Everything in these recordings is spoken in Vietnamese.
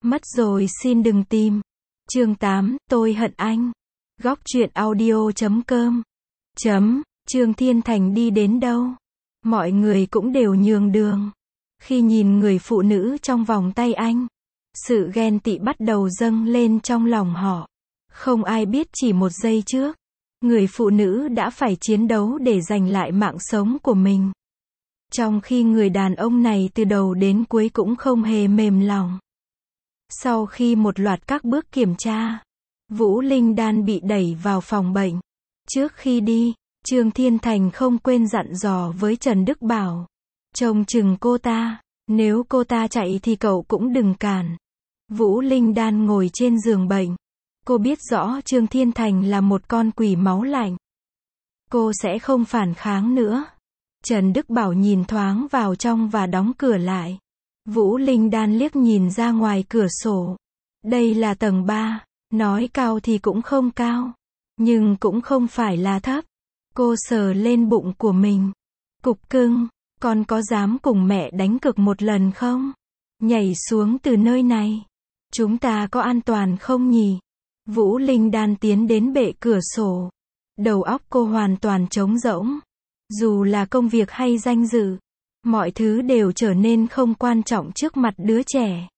Mất rồi xin đừng tìm. Chương 8, tôi hận anh. Góc truyện audio.com. Trương Thiên Thành đi đến đâu, mọi người cũng đều nhường đường. Khi nhìn người phụ nữ trong vòng tay anh, sự ghen tị bắt đầu dâng lên trong lòng họ. Không ai biết chỉ một giây trước, người phụ nữ đã phải chiến đấu để giành lại mạng sống của mình. Trong khi người đàn ông này từ đầu đến cuối cũng không hề mềm lòng. Sau khi một loạt các bước kiểm tra, Vũ Linh Đan bị đẩy vào phòng bệnh. Trước khi đi, Trương Thiên Thành không quên dặn dò với Trần Đức Bảo. Trông chừng cô ta, nếu cô ta chạy thì cậu cũng đừng cản. Vũ Linh Đan ngồi trên giường bệnh. Cô biết rõ Trương Thiên Thành là một con quỷ máu lạnh. Cô sẽ không phản kháng nữa. Trần Đức Bảo nhìn thoáng vào trong và đóng cửa lại. Vũ Linh Đan liếc nhìn ra ngoài cửa sổ. Đây là tầng 3, nói cao thì cũng không cao, nhưng cũng không phải là thấp. Cô sờ lên bụng của mình. Cục cưng, con có dám cùng mẹ đánh cược một lần không? Nhảy xuống từ nơi này. Chúng ta có an toàn không nhỉ? Vũ Linh Đan tiến đến bệ cửa sổ. Đầu óc cô hoàn toàn trống rỗng. Dù là công việc hay danh dự, mọi thứ đều trở nên không quan trọng trước mặt đứa trẻ.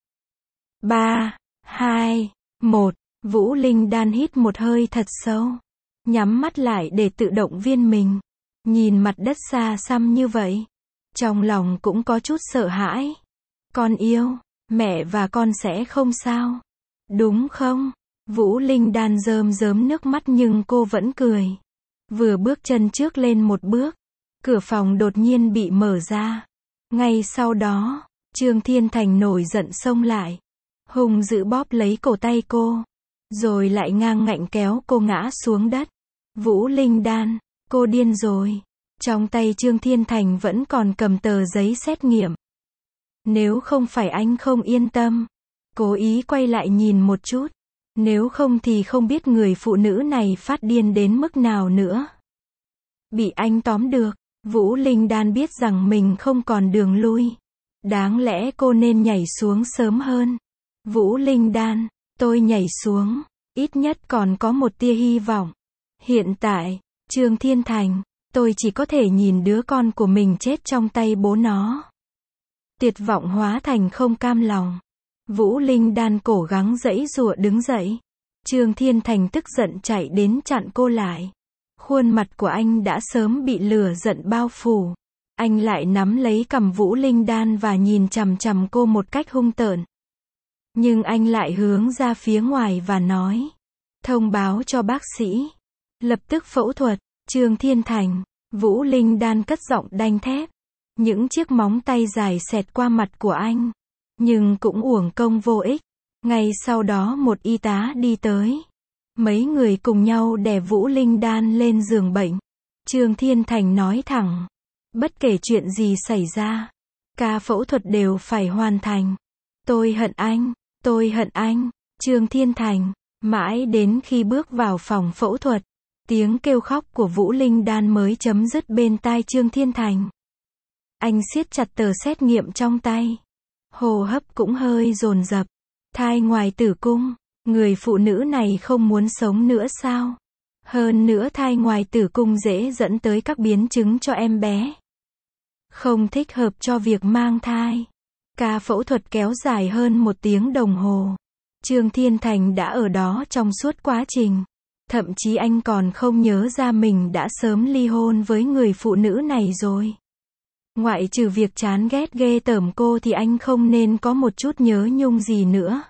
3, 2, 1. Vũ Linh Đan hít một hơi thật sâu. Nhắm mắt lại để tự động viên mình. Nhìn mặt đất xa xăm như vậy, trong lòng cũng có chút sợ hãi. Con yêu, mẹ và con sẽ không sao, đúng không? Vũ Linh Đan rơm rớm nước mắt nhưng cô vẫn cười. Vừa bước chân trước lên một bước, cửa phòng đột nhiên bị mở ra. Ngay sau đó, Trương Thiên Thành nổi giận xông lại, hung dữ bóp lấy cổ tay cô, rồi lại ngang ngạnh kéo cô ngã xuống đất. Vũ Linh Đan, cô điên rồi. Trong tay Trương Thiên Thành vẫn còn cầm tờ giấy xét nghiệm. Nếu không phải anh không yên tâm, cố ý quay lại nhìn một chút. Nếu không thì không biết người phụ nữ này phát điên đến mức nào nữa. Bị anh tóm được, Vũ Linh Đan biết rằng mình không còn đường lui. Đáng lẽ cô nên nhảy xuống sớm hơn. Vũ Linh Đan, tôi nhảy xuống, ít nhất còn có một tia hy vọng. Hiện tại, Trương Thiên Thành, tôi chỉ có thể nhìn đứa con của mình chết trong tay bố nó. Tuyệt vọng hóa thành không cam lòng. Vũ Linh Đan cố gắng giãy giụa đứng dậy. Trương Thiên Thành tức giận chạy đến chặn cô lại. Khuôn mặt của anh đã sớm bị lửa giận bao phủ. Anh lại nắm lấy cằm Vũ Linh Đan và nhìn chằm chằm cô một cách hung tợn. Nhưng anh lại hướng ra phía ngoài và nói. Thông báo cho bác sĩ. Lập tức phẫu thuật. Trương Thiên Thành, Vũ Linh Đan cất giọng đanh thép. Những chiếc móng tay dài xẹt qua mặt của anh. Nhưng cũng uổng công vô ích. Ngay sau đó một y tá đi tới. Mấy người cùng nhau đè Vũ Linh Đan lên giường bệnh. Trương Thiên Thành nói thẳng. Bất kể chuyện gì xảy ra, ca phẫu thuật đều phải hoàn thành. Tôi hận anh, tôi hận anh. Trương Thiên Thành, mãi đến khi bước vào phòng phẫu thuật, tiếng kêu khóc của Vũ Linh Đan mới chấm dứt bên tai Trương Thiên Thành. Anh siết chặt tờ xét nghiệm trong tay. Hô hấp cũng hơi dồn dập. Thai ngoài tử cung, người phụ nữ này không muốn sống nữa sao? Hơn nữa thai ngoài tử cung dễ dẫn tới các biến chứng cho em bé. Không thích hợp cho việc mang thai. Ca phẫu thuật kéo dài hơn 1 tiếng đồng hồ. Trương Thiên Thành đã ở đó trong suốt quá trình. Thậm chí anh còn không nhớ ra mình đã sớm ly hôn với người phụ nữ này rồi. Ngoại trừ việc chán ghét ghê tởm cô thì anh không nên có một chút nhớ nhung gì nữa.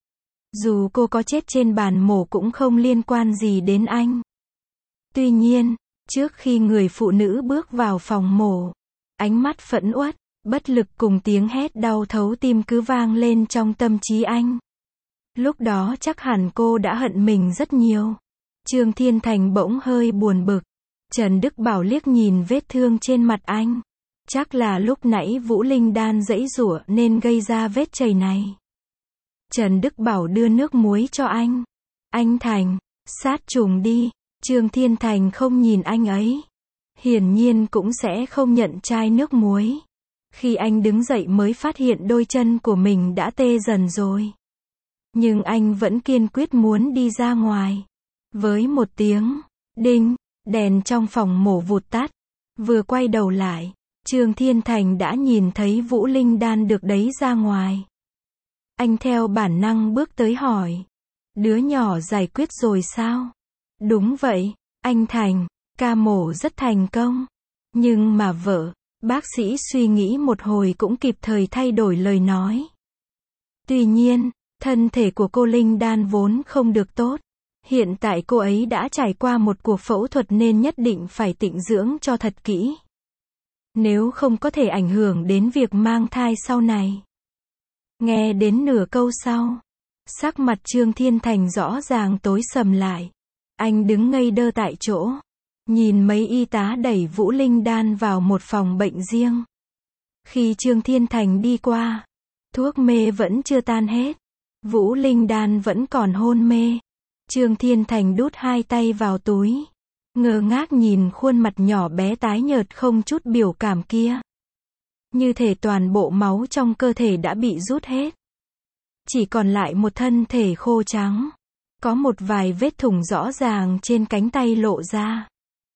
Dù cô có chết trên bàn mổ cũng không liên quan gì đến anh. Tuy nhiên, trước khi người phụ nữ bước vào phòng mổ, ánh mắt phẫn uất, bất lực cùng tiếng hét đau thấu tim cứ vang lên trong tâm trí anh. Lúc đó chắc hẳn cô đã hận mình rất nhiều. Trương Thiên Thành bỗng hơi buồn bực. Trần Đức Bảo liếc nhìn vết thương trên mặt anh. Chắc là lúc nãy Vũ Linh Đan giãy giụa nên gây ra vết chảy này. Trần Đức Bảo đưa nước muối cho anh. Anh Thành, sát trùng đi. Trương Thiên Thành không nhìn anh ấy. Hiển nhiên cũng sẽ không nhận chai nước muối. Khi anh đứng dậy mới phát hiện đôi chân của mình đã tê dần rồi. Nhưng anh vẫn kiên quyết muốn đi ra ngoài. Với một tiếng đinh, đèn trong phòng mổ vụt tắt. Vừa quay đầu lại, Trương Thiên Thành đã nhìn thấy Vũ Linh Đan được đấy ra ngoài. Anh theo bản năng bước tới hỏi. Đứa nhỏ giải quyết rồi sao? Đúng vậy, anh Thành, ca mổ rất thành công. Nhưng mà vợ, bác sĩ suy nghĩ một hồi cũng kịp thời thay đổi lời nói. Tuy nhiên, thân thể của cô Linh Đan vốn không được tốt. Hiện tại cô ấy đã trải qua một cuộc phẫu thuật nên nhất định phải tịnh dưỡng cho thật kỹ. Nếu không có thể ảnh hưởng đến việc mang thai sau này. Nghe đến nửa câu sau, sắc mặt Trương Thiên Thành rõ ràng tối sầm lại. Anh đứng ngây đơ tại chỗ, nhìn mấy y tá đẩy Vũ Linh Đan vào một phòng bệnh riêng. Khi Trương Thiên Thành đi qua, thuốc mê vẫn chưa tan hết. Vũ Linh Đan vẫn còn hôn mê. Trương Thiên Thành đút hai tay vào túi, ngơ ngác nhìn khuôn mặt nhỏ bé tái nhợt không chút biểu cảm kia. Như thể toàn bộ máu trong cơ thể đã bị rút hết. Chỉ còn lại một thân thể khô trắng. Có một vài vết thủng rõ ràng trên cánh tay lộ ra.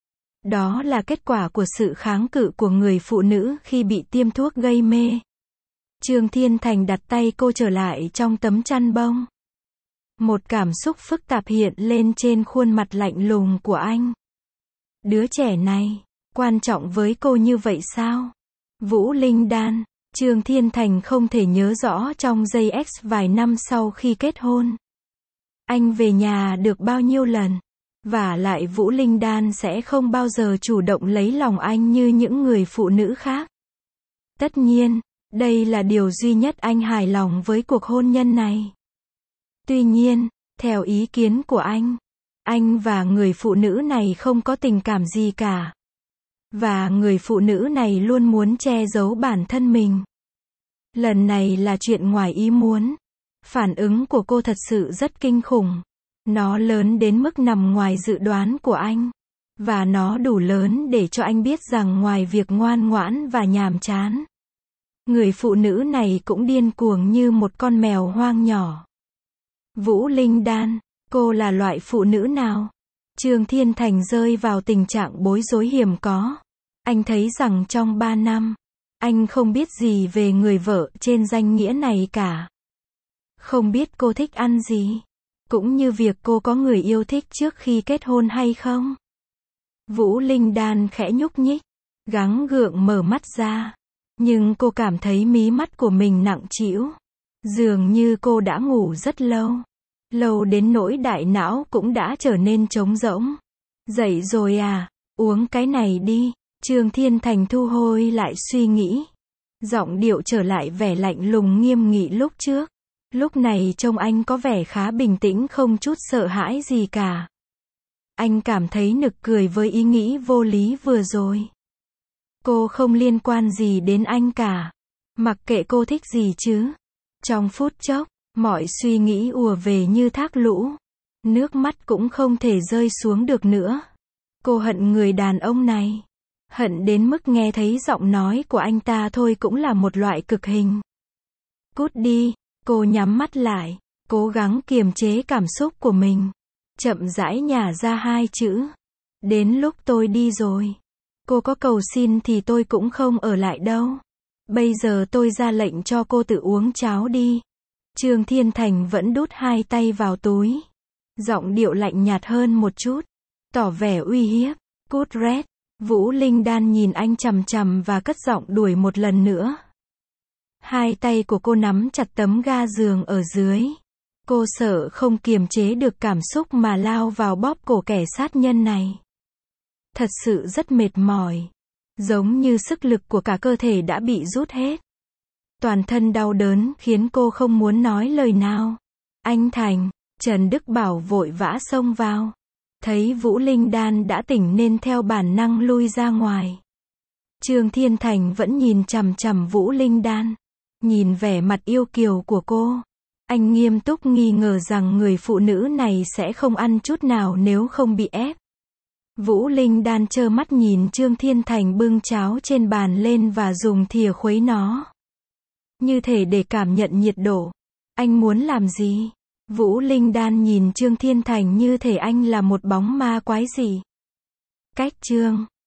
Đó là kết quả của sự kháng cự của người phụ nữ khi bị tiêm thuốc gây mê. Trương Thiên Thành đặt tay cô trở lại trong tấm chăn bông. Một cảm xúc phức tạp hiện lên trên khuôn mặt lạnh lùng của anh. Đứa trẻ này, quan trọng với cô như vậy sao? Vũ Linh Đan, Trương Thiên Thành không thể nhớ rõ trong giây X vài năm sau khi kết hôn. Anh về nhà được bao nhiêu lần? Vả lại Vũ Linh Đan sẽ không bao giờ chủ động lấy lòng anh như những người phụ nữ khác. Tất nhiên, đây là điều duy nhất anh hài lòng với cuộc hôn nhân này. Tuy nhiên, theo ý kiến của anh và người phụ nữ này không có tình cảm gì cả. Và người phụ nữ này luôn muốn che giấu bản thân mình. Lần này là chuyện ngoài ý muốn. Phản ứng của cô thật sự rất kinh khủng. Nó lớn đến mức nằm ngoài dự đoán của anh. Và nó đủ lớn để cho anh biết rằng ngoài việc ngoan ngoãn và nhàm chán, người phụ nữ này cũng điên cuồng như một con mèo hoang nhỏ. Vũ Linh Đan, cô là loại phụ nữ nào? Trương Thiên Thành rơi vào tình trạng bối rối hiếm có. Anh thấy rằng trong 3 năm, anh không biết gì về người vợ trên danh nghĩa này cả. Không biết cô thích ăn gì, cũng như việc cô có người yêu thích trước khi kết hôn hay không. Vũ Linh Đan khẽ nhúc nhích, gắng gượng mở mắt ra. Nhưng cô cảm thấy mí mắt của mình nặng trĩu. Dường như cô đã ngủ rất lâu. Lâu đến nỗi đại não cũng đã trở nên trống rỗng. Dậy rồi à, uống cái này đi. Trương Thiên Thành thu hồi lại suy nghĩ. Giọng điệu trở lại vẻ lạnh lùng nghiêm nghị lúc trước. Lúc này trông anh có vẻ khá bình tĩnh không chút sợ hãi gì cả. Anh cảm thấy nực cười với ý nghĩ vô lý vừa rồi. Cô không liên quan gì đến anh cả. Mặc kệ cô thích gì chứ. Trong phút chốc, mọi suy nghĩ ùa về như thác lũ. Nước mắt cũng không thể rơi xuống được nữa. Cô hận người đàn ông này. Hận đến mức nghe thấy giọng nói của anh ta thôi cũng là một loại cực hình. Cút đi, cô nhắm mắt lại, cố gắng kiềm chế cảm xúc của mình. Chậm rãi nhả ra hai chữ. Đến lúc tôi đi rồi. Cô có cầu xin thì tôi cũng không ở lại đâu. Bây giờ tôi ra lệnh cho cô tự uống cháo đi. Trương Thiên Thành vẫn đút hai tay vào túi. Giọng điệu lạnh nhạt hơn một chút. Tỏ vẻ uy hiếp. Cút rét. Vũ Linh Đan nhìn anh chằm chằm và cất giọng đuổi một lần nữa. Hai tay của cô nắm chặt tấm ga giường ở dưới. Cô sợ không kiềm chế được cảm xúc mà lao vào bóp cổ kẻ sát nhân này. Thật sự rất mệt mỏi. Giống như sức lực của cả cơ thể đã bị rút hết. Toàn thân đau đớn khiến cô không muốn nói lời nào. Anh Thành, Trần Đức Bảo vội vã xông vào. Thấy Vũ Linh Đan đã tỉnh nên theo bản năng lui ra ngoài. Trương Thiên Thành vẫn nhìn chằm chằm Vũ Linh Đan. Nhìn vẻ mặt yêu kiều của cô. Anh nghiêm túc nghi ngờ rằng người phụ nữ này sẽ không ăn chút nào nếu không bị ép. Vũ Linh Đan trơ mắt nhìn Trương Thiên Thành bưng cháo trên bàn lên và dùng thìa khuấy nó. Như thể để cảm nhận nhiệt độ. Anh muốn làm gì? Vũ Linh Đan nhìn Trương Thiên Thành như thể anh là một bóng ma quái dị. Cách chương